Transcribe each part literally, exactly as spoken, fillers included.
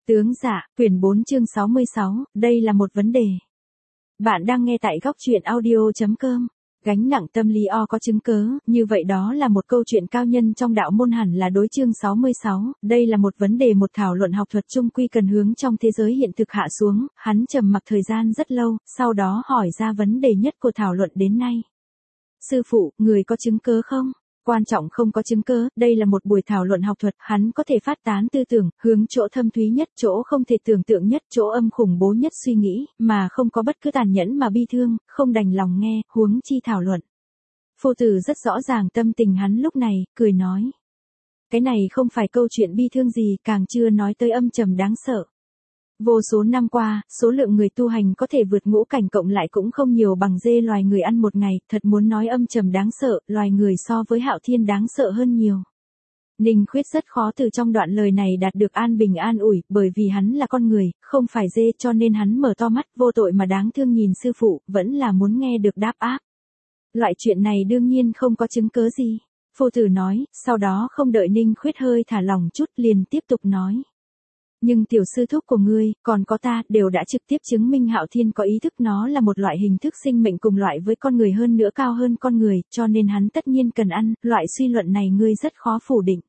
Tướng dạ, quyển bốn chương sáu mươi sáu, đây là một vấn đề. Bạn đang nghe tại góc truyện audio chấm com. Gánh nặng tâm lý o có chứng cớ, như vậy đó là một câu chuyện cao nhân trong đạo môn hẳn là đối chương sáu mươi sáu, đây là một vấn đề một thảo luận học thuật chung quy cần hướng trong thế giới hiện thực hạ xuống, hắn trầm mặc thời gian rất lâu, sau đó hỏi ra vấn đề nhất của thảo luận đến nay. Sư phụ, người có chứng cớ không? Quan trọng không có chứng cớ, đây là một buổi thảo luận học thuật, hắn có thể phát tán tư tưởng, hướng chỗ thâm thúy nhất, chỗ không thể tưởng tượng nhất, chỗ âm khủng bố nhất suy nghĩ, mà không có bất cứ tàn nhẫn mà bi thương, không đành lòng nghe, huống chi thảo luận. Phu tử rất rõ ràng tâm tình hắn lúc này, cười nói. Cái này không phải câu chuyện bi thương gì, càng chưa nói tới âm trầm đáng sợ. Vô số năm qua, số lượng người tu hành có thể vượt ngũ cảnh cộng lại cũng không nhiều bằng dê loài người ăn một ngày, thật muốn nói âm trầm đáng sợ, loài người so với Hạo Thiên đáng sợ hơn nhiều. Ninh Khuyết rất khó từ trong đoạn lời này đạt được an bình an ủi, bởi vì hắn là con người, không phải dê cho nên hắn mở to mắt vô tội mà đáng thương nhìn sư phụ, vẫn là muốn nghe được đáp áp. Loại chuyện này đương nhiên không có chứng cớ gì. Phu tử nói, sau đó không đợi Ninh Khuyết hơi thả lòng chút liền tiếp tục nói. Nhưng tiểu sư thúc của ngươi, còn có ta, đều đã trực tiếp chứng minh Hạo Thiên có ý thức nó là một loại hình thức sinh mệnh cùng loại với con người hơn nữa cao hơn con người, cho nên hắn tất nhiên cần ăn, loại suy luận này ngươi rất khó phủ định.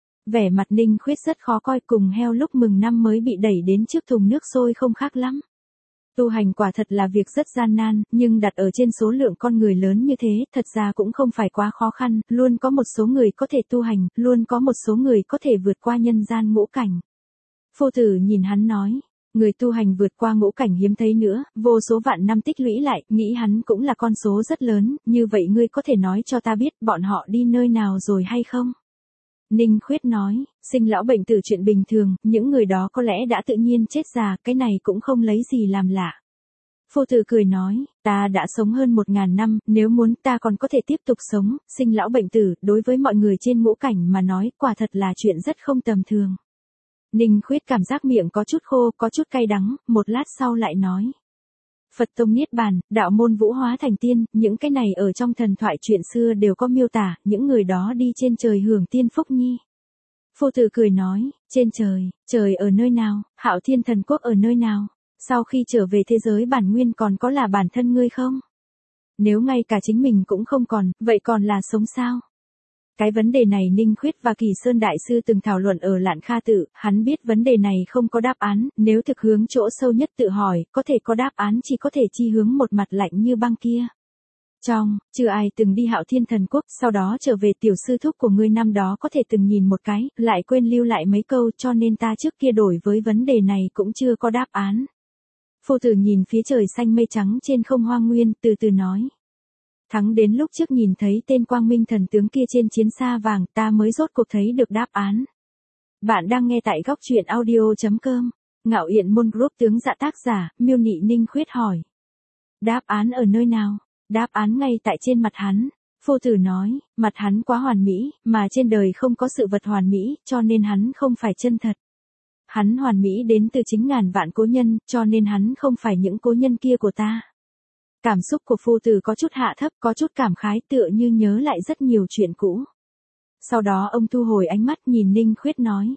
Vẻ mặt Ninh Khuyết rất khó coi cùng heo lúc mừng năm mới bị đẩy đến trước thùng nước sôi không khác lắm. Tu hành quả thật là việc rất gian nan, nhưng đặt ở trên số lượng con người lớn như thế, thật ra cũng không phải quá khó khăn, luôn có một số người có thể tu hành, luôn có một số người có thể vượt qua nhân gian ngũ cảnh. Phu tử nhìn hắn nói, người tu hành vượt qua ngũ cảnh hiếm thấy nữa, vô số vạn năm tích lũy lại, nghĩ hắn cũng là con số rất lớn, như vậy ngươi có thể nói cho ta biết bọn họ đi nơi nào rồi hay không? Ninh Khuyết nói, sinh lão bệnh tử chuyện bình thường, những người đó có lẽ đã tự nhiên chết già, cái này cũng không lấy gì làm lạ. Phu tử cười nói, ta đã sống hơn một ngàn năm, nếu muốn ta còn có thể tiếp tục sống, sinh lão bệnh tử, đối với mọi người trên ngũ cảnh mà nói, quả thật là chuyện rất không tầm thường. Ninh Khuyết cảm giác miệng có chút khô, có chút cay đắng, một lát sau lại nói. Phật tông niết bàn, đạo môn vũ hóa thành tiên, những cái này ở trong thần thoại chuyện xưa đều có miêu tả, những người đó đi trên trời hưởng tiên phúc nhi. Phu tử cười nói, trên trời, trời ở nơi nào, Hạo Thiên thần quốc ở nơi nào, sau khi trở về thế giới bản nguyên còn có là bản thân ngươi không? Nếu ngay cả chính mình cũng không còn, vậy còn là sống sao? Cái vấn đề này Ninh Khuyết và Kỳ Sơn Đại Sư từng thảo luận ở Lạn Kha Tự, hắn biết vấn đề này không có đáp án, nếu thực hướng chỗ sâu nhất tự hỏi, có thể có đáp án chỉ có thể chi hướng một mặt lạnh như băng kia. Trong, chưa ai từng đi Hạo Thiên thần quốc, sau đó trở về tiểu sư thúc của ngươi năm đó có thể từng nhìn một cái, lại quên lưu lại mấy câu cho nên ta trước kia đổi với vấn đề này cũng chưa có đáp án. Phu tử nhìn phía trời xanh mây trắng trên không hoang nguyên, từ từ nói. Thắng đến lúc trước nhìn thấy tên quang minh thần tướng kia trên chiến xa vàng ta mới rốt cuộc thấy được đáp án. Bạn đang nghe tại góc truyện audio chấm com. Ngạo Yện Môn Group tướng dạ tác giả, miêu nị Ninh Khuyết hỏi. Đáp án ở nơi nào? Đáp án ngay tại trên mặt hắn. Phu tử nói, mặt hắn quá hoàn mỹ, mà trên đời không có sự vật hoàn mỹ, cho nên hắn không phải chân thật. Hắn hoàn mỹ đến từ chính ngàn vạn cố nhân, cho nên hắn không phải những cố nhân kia của ta. Cảm xúc của phu tử có chút hạ thấp, có chút cảm khái tựa như nhớ lại rất nhiều chuyện cũ. Sau đó ông thu hồi ánh mắt nhìn Ninh Khuyết nói.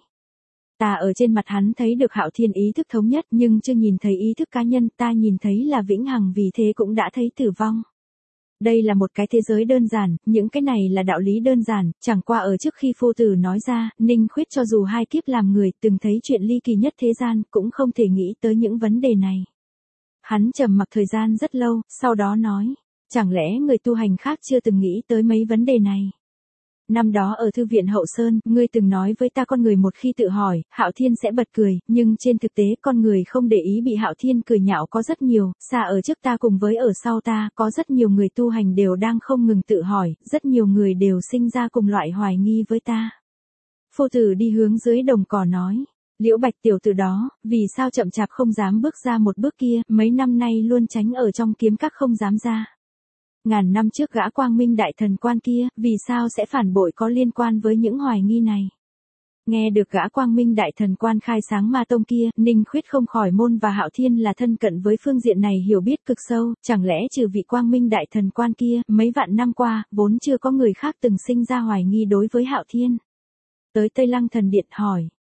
Ta ở trên mặt hắn thấy được Hạo Thiên ý thức thống nhất nhưng chưa nhìn thấy ý thức cá nhân, ta nhìn thấy là vĩnh hằng vì thế cũng đã thấy tử vong. Đây là một cái thế giới đơn giản, những cái này là đạo lý đơn giản, chẳng qua ở trước khi phu tử nói ra, Ninh Khuyết cho dù hai kiếp làm người từng thấy chuyện ly kỳ nhất thế gian cũng không thể nghĩ tới những vấn đề này. Hắn trầm mặc thời gian rất lâu, sau đó nói, chẳng lẽ người tu hành khác chưa từng nghĩ tới mấy vấn đề này? Năm đó ở Thư viện Hậu Sơn, ngươi từng nói với ta con người một khi tự hỏi, Hạo Thiên sẽ bật cười, nhưng trên thực tế con người không để ý bị Hạo Thiên cười nhạo có rất nhiều, xa ở trước ta cùng với ở sau ta, có rất nhiều người tu hành đều đang không ngừng tự hỏi, rất nhiều người đều sinh ra cùng loại hoài nghi với ta. Phu tử đi hướng dưới đồng cỏ nói. Liễu Bạch tiểu tử đó, vì sao chậm chạp không dám bước ra một bước kia, mấy năm nay luôn tránh ở trong kiếm các không dám ra. Ngàn năm trước gã quang minh đại thần quan kia, vì sao sẽ phản bội có liên quan với những hoài nghi này. Nghe được gã quang minh đại thần quan khai sáng ma tông kia, Ninh Khuyết không khỏi môn và Hạo Thiên là thân cận với phương diện này hiểu biết cực sâu, chẳng lẽ trừ vị quang minh đại thần quan kia, mấy vạn năm qua, vốn chưa có người khác từng sinh ra hoài nghi đối với Hạo Thiên. Tới Tây Lăng thần điện hỏi.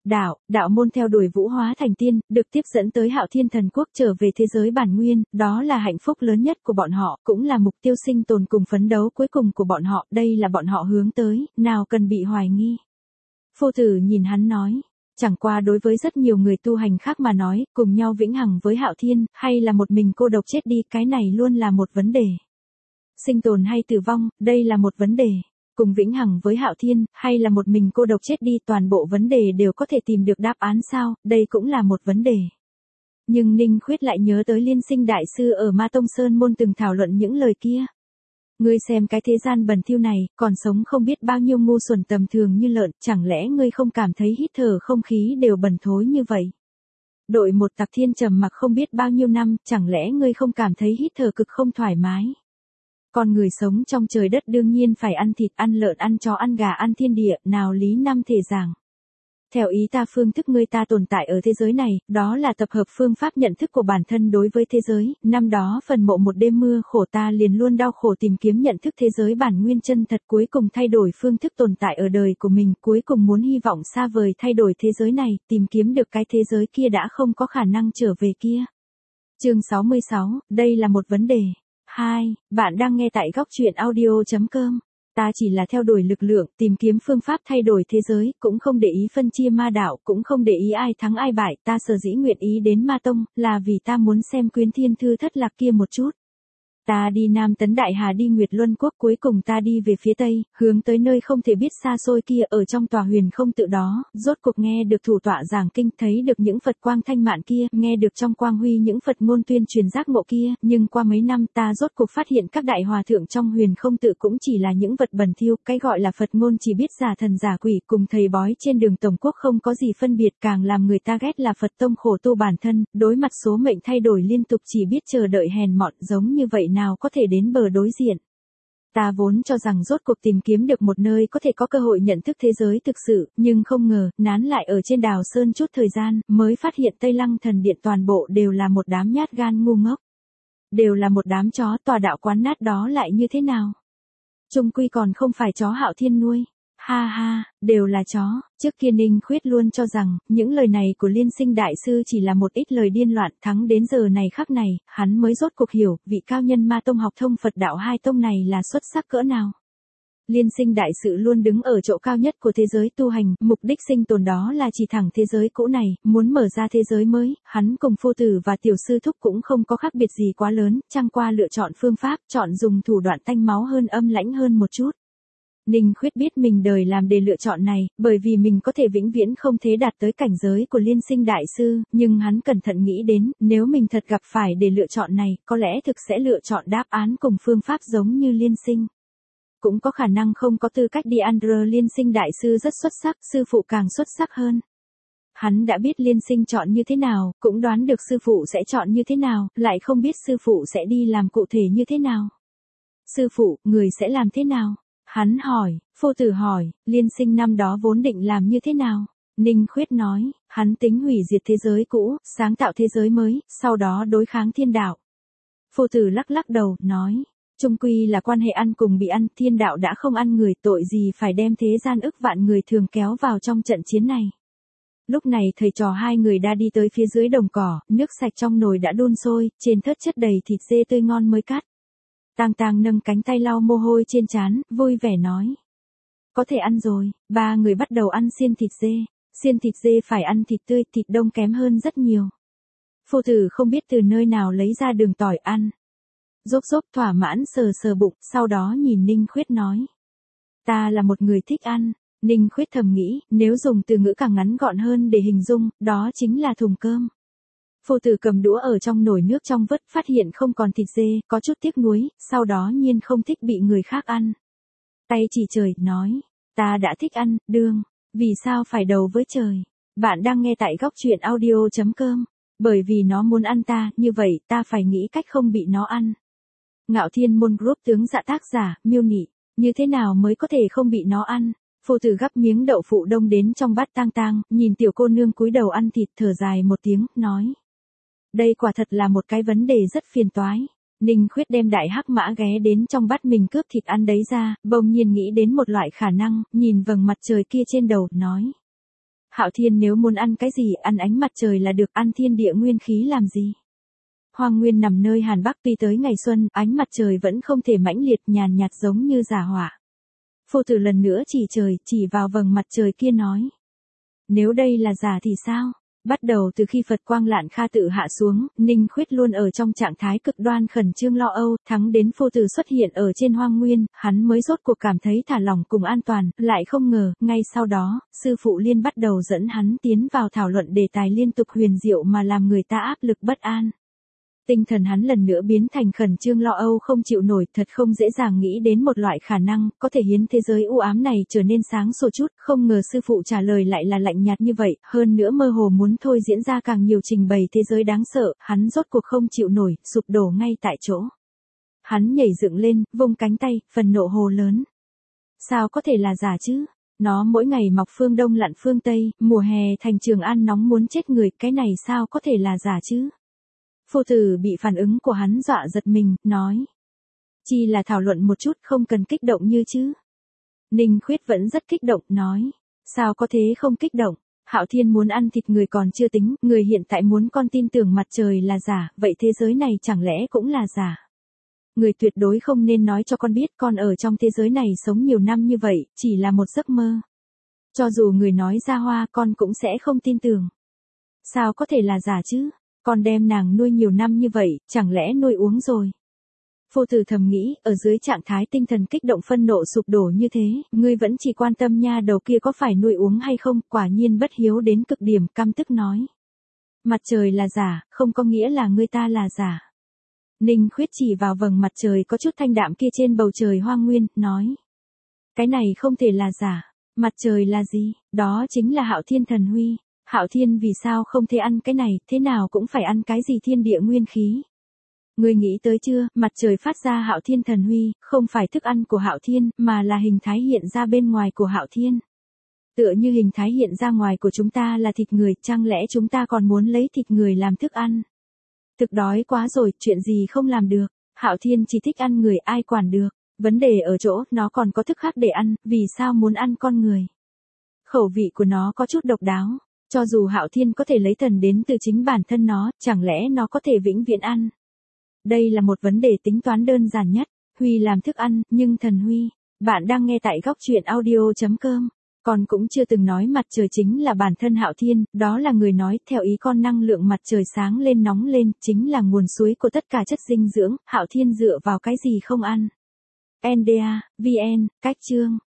đạo, đạo môn theo đuổi vũ hóa thành tiên, được tiếp dẫn tới Hạo Thiên Thần Quốc trở về thế giới bản nguyên, đó là hạnh phúc lớn nhất của bọn họ, cũng là mục tiêu sinh tồn cùng phấn đấu cuối cùng của bọn họ, đây là bọn họ hướng tới, nào cần bị hoài nghi. Phu tử nhìn hắn nói, chẳng qua đối với rất nhiều người tu hành khác mà nói, cùng nhau vĩnh hằng với Hạo Thiên, hay là một mình cô độc chết đi, cái này luôn là một vấn đề. Sinh tồn hay tử vong, đây là một vấn đề. Cùng vĩnh hằng với Hạo Thiên, hay là một mình cô độc chết đi, toàn bộ vấn đề đều có thể tìm được đáp án sao, đây cũng là một vấn đề. Nhưng Ninh Khuyết lại nhớ tới Liên Sinh Đại Sư ở Ma Tông Sơn Môn từng thảo luận những lời kia. Ngươi xem cái thế gian bẩn thỉu này, còn sống không biết bao nhiêu ngu xuẩn tầm thường như lợn, chẳng lẽ ngươi không cảm thấy hít thở không khí đều bẩn thối như vậy? Đội một Tặc Thiên trầm mặc không biết bao nhiêu năm, chẳng lẽ ngươi không cảm thấy hít thở cực không thoải mái? Con người sống trong trời đất đương nhiên phải ăn thịt, ăn lợn, ăn chó, ăn gà, ăn thiên địa, nào lý năm thể giảng. Theo ý ta, phương thức ngươi ta tồn tại ở thế giới này, đó là tập hợp phương pháp nhận thức của bản thân đối với thế giới, năm đó phần mộ một đêm mưa khổ ta liền luôn đau khổ tìm kiếm nhận thức thế giới bản nguyên chân thật, cuối cùng thay đổi phương thức tồn tại ở đời của mình, cuối cùng muốn hy vọng xa vời thay đổi thế giới này, tìm kiếm được cái thế giới kia đã không có khả năng trở về kia. Chương sáu mươi sáu, đây là một vấn đề. hai. Bạn đang nghe tại góc truyện audio chấm com. Ta chỉ là theo đuổi lực lượng, tìm kiếm phương pháp thay đổi thế giới, cũng không để ý phân chia ma đạo, cũng không để ý ai thắng ai bại, ta sở dĩ nguyện ý đến Ma Tông, là vì ta muốn xem Quyến Thiên Thư thất lạc kia một chút. Ta đi Nam Tấn Đại Hà, đi Nguyệt Luân Quốc, cuối cùng ta đi về phía Tây, hướng tới nơi không thể biết xa xôi kia, ở trong tòa huyền không tự đó, rốt cuộc nghe được thủ tọa giảng kinh, thấy được những Phật quang thanh mạn kia, nghe được trong quang huy những Phật ngôn tuyên truyền giác ngộ kia, nhưng qua mấy năm ta rốt cuộc phát hiện các đại hòa thượng trong huyền không tự cũng chỉ là những vật bẩn thỉu, cái gọi là Phật ngôn chỉ biết giả thần giả quỷ, cùng thầy bói trên đường tổng quốc không có gì phân biệt, càng làm người ta ghét là Phật tông khổ tu bản thân, đối mặt số mệnh thay đổi liên tục chỉ biết chờ đợi hèn mọn, giống như vậy nào có thể đến bờ đối diện. Ta vốn cho rằng rốt cuộc tìm kiếm được một nơi có thể có cơ hội nhận thức thế giới thực sự, nhưng không ngờ, nán lại ở trên Đào Sơn chút thời gian, mới phát hiện Tây Lăng Thần Điện toàn bộ đều là một đám nhát gan ngu ngốc. Đều là một đám chó, tòa đạo quán nát đó lại như thế nào? Chung quy còn không phải chó Hạo Thiên nuôi. Ha ha, đều là chó. Trước kia Ninh Khuyết luôn cho rằng, những lời này của Liên Sinh Đại Sư chỉ là một ít lời điên loạn, thắng đến giờ này khắc này, hắn mới rốt cuộc hiểu, vị cao nhân Ma Tông học thông Phật đạo hai tông này là xuất sắc cỡ nào. Liên Sinh Đại Sư luôn đứng ở chỗ cao nhất của thế giới tu hành, mục đích sinh tồn đó là chỉ thẳng thế giới cũ này, muốn mở ra thế giới mới, hắn cùng phu tử và tiểu sư thúc cũng không có khác biệt gì quá lớn, chẳng qua lựa chọn phương pháp, chọn dùng thủ đoạn tanh máu hơn, âm lãnh hơn một chút. Ninh Khuyết biết mình đời làm để lựa chọn này, bởi vì mình có thể vĩnh viễn không thể đạt tới cảnh giới của Liên Sinh Đại Sư, nhưng hắn cẩn thận nghĩ đến, nếu mình thật gặp phải để lựa chọn này, có lẽ thực sẽ lựa chọn đáp án cùng phương pháp giống như Liên Sinh. Cũng có khả năng không có tư cách đi under Liên Sinh Đại Sư rất xuất sắc, sư phụ càng xuất sắc hơn. Hắn đã biết Liên Sinh chọn như thế nào, cũng đoán được sư phụ sẽ chọn như thế nào, lại không biết sư phụ sẽ đi làm cụ thể như thế nào. Sư phụ, người sẽ làm thế nào? Hắn hỏi, phu tử hỏi, Liên Sinh năm đó vốn định làm như thế nào? Ninh Khuyết nói, hắn tính hủy diệt thế giới cũ, sáng tạo thế giới mới, sau đó đối kháng thiên đạo. Phu tử lắc lắc đầu, nói, chung quy là quan hệ ăn cùng bị ăn, thiên đạo đã không ăn người, tội gì phải đem thế gian ức vạn người thường kéo vào trong trận chiến này. Lúc này thầy trò hai người đã đi tới phía dưới đồng cỏ, nước sạch trong nồi đã đun sôi, trên thớt chất đầy thịt dê tươi ngon mới cắt. Tang Tang nâng cánh tay lau mồ hôi trên trán, vui vẻ nói. Có thể ăn rồi, ba người bắt đầu ăn xiên thịt dê. Xiên thịt dê phải ăn thịt tươi, thịt đông kém hơn rất nhiều. Phu tử không biết từ nơi nào lấy ra đường tỏi ăn. Rốc rốc thỏa mãn sờ sờ bụng, sau đó nhìn Ninh Khuyết nói. Ta là một người thích ăn. Ninh Khuyết thầm nghĩ, nếu dùng từ ngữ càng ngắn gọn hơn để hình dung, đó chính là thùng cơm. Phu tử cầm đũa ở trong nồi nước trong vớt, phát hiện không còn thịt dê, có chút tiếc nuối, sau đó nhiên không thích bị người khác ăn. Tay chỉ trời, nói, ta đã thích ăn, đương, vì sao phải đầu với trời? Bạn đang nghe tại góc truyện audio chấm com, bởi vì nó muốn ăn ta, như vậy ta phải nghĩ cách không bị nó ăn. Ngạo Thiên Môn Group tướng dạ tác giả, miêu nị, như thế nào mới có thể không bị nó ăn? Phu tử gắp miếng đậu phụ đông đến trong bát Tang Tang, nhìn tiểu cô nương cúi đầu ăn thịt, thở dài một tiếng, nói. Đây quả thật là một cái vấn đề rất phiền toái. Ninh Khuyết đem đại hắc mã ghé đến trong bát mình cướp thịt ăn đấy ra, bỗng nhiên nghĩ đến một loại khả năng, nhìn vầng mặt trời kia trên đầu, nói. Hạo Thiên nếu muốn ăn cái gì, ăn ánh mặt trời là được, ăn thiên địa nguyên khí làm gì. Hoang nguyên nằm nơi Hàn Bắc, tuy tới ngày xuân, ánh mặt trời vẫn không thể mãnh liệt nhàn nhạt giống như giả hỏa. Phu tử lần nữa chỉ trời, chỉ vào vầng mặt trời kia nói. Nếu đây là giả thì sao? Bắt đầu từ khi Phật Quang Lạn Kha tự hạ xuống, Ninh Khuyết luôn ở trong trạng thái cực đoan khẩn trương lo âu, thắng đến phu tử xuất hiện ở trên hoang nguyên, hắn mới rốt cuộc cảm thấy thả lỏng cùng an toàn, lại không ngờ, ngay sau đó, sư phụ Liên bắt đầu dẫn hắn tiến vào thảo luận đề tài liên tục huyền diệu mà làm người ta áp lực bất an. Tinh thần hắn lần nữa biến thành khẩn trương lo âu không chịu nổi, thật không dễ dàng nghĩ đến một loại khả năng, có thể khiến thế giới u ám này trở nên sáng sủa chút, không ngờ sư phụ trả lời lại là lạnh nhạt như vậy, hơn nữa mơ hồ muốn thôi diễn ra càng nhiều trình bày thế giới đáng sợ, hắn rốt cuộc không chịu nổi, sụp đổ ngay tại chỗ. Hắn nhảy dựng lên, vung cánh tay, phần nộ hồ lớn. Sao có thể là giả chứ? Nó mỗi ngày mọc phương đông lặn phương tây, mùa hè thành Trường An nóng muốn chết người, cái này sao có thể là giả chứ? Phu tử bị phản ứng của hắn dọa giật mình, nói. Chỉ là thảo luận một chút, không cần kích động như chứ. Ninh Khuyết vẫn rất kích động, nói. Sao có thế không kích động? Hạo Thiên muốn ăn thịt người còn chưa tính, người hiện tại muốn con tin tưởng mặt trời là giả, vậy thế giới này chẳng lẽ cũng là giả? Người tuyệt đối không nên nói cho con biết con ở trong thế giới này sống nhiều năm như vậy, chỉ là một giấc mơ. Cho dù người nói ra hoa con cũng sẽ không tin tưởng. Sao có thể là giả chứ? Con đem nàng nuôi nhiều năm như vậy, chẳng lẽ nuôi uống rồi? Phu tử thầm nghĩ, ở dưới trạng thái tinh thần kích động phân nộ sụp đổ như thế, ngươi vẫn chỉ quan tâm nha đầu kia có phải nuôi uống hay không, quả nhiên bất hiếu đến cực điểm, căm tức nói. Mặt trời là giả, không có nghĩa là ngươi ta là giả. Ninh Khuyết chỉ vào vầng mặt trời có chút thanh đạm kia trên bầu trời hoang nguyên, nói. Cái này không thể là giả, mặt trời là gì? Đó chính là Hạo Thiên thần huy. Hạo Thiên vì sao không thể ăn cái này, thế nào cũng phải ăn cái gì thiên địa nguyên khí. Ngươi nghĩ tới chưa, mặt trời phát ra Hạo Thiên thần huy, không phải thức ăn của Hạo Thiên, mà là hình thái hiện ra bên ngoài của Hạo Thiên. Tựa như hình thái hiện ra ngoài của chúng ta là thịt người, chẳng lẽ chúng ta còn muốn lấy thịt người làm thức ăn? Thực đói quá rồi, chuyện gì không làm được, Hạo Thiên chỉ thích ăn người, ai quản được, vấn đề ở chỗ, nó còn có thức khác để ăn, vì sao muốn ăn con người? Khẩu vị của nó có chút độc đáo. Cho dù Hạo Thiên có thể lấy thần đến từ chính bản thân nó, chẳng lẽ nó có thể vĩnh viễn ăn? Đây là một vấn đề tính toán đơn giản nhất. Huy làm thức ăn, nhưng thần Huy. Bạn đang nghe tại góc truyện audio chấm com. Con cũng chưa từng nói mặt trời chính là bản thân Hạo Thiên, đó là người nói, theo ý con năng lượng mặt trời sáng lên nóng lên, chính là nguồn suối của tất cả chất dinh dưỡng, Hạo Thiên dựa vào cái gì không ăn? en đê a, vê en, cách chương.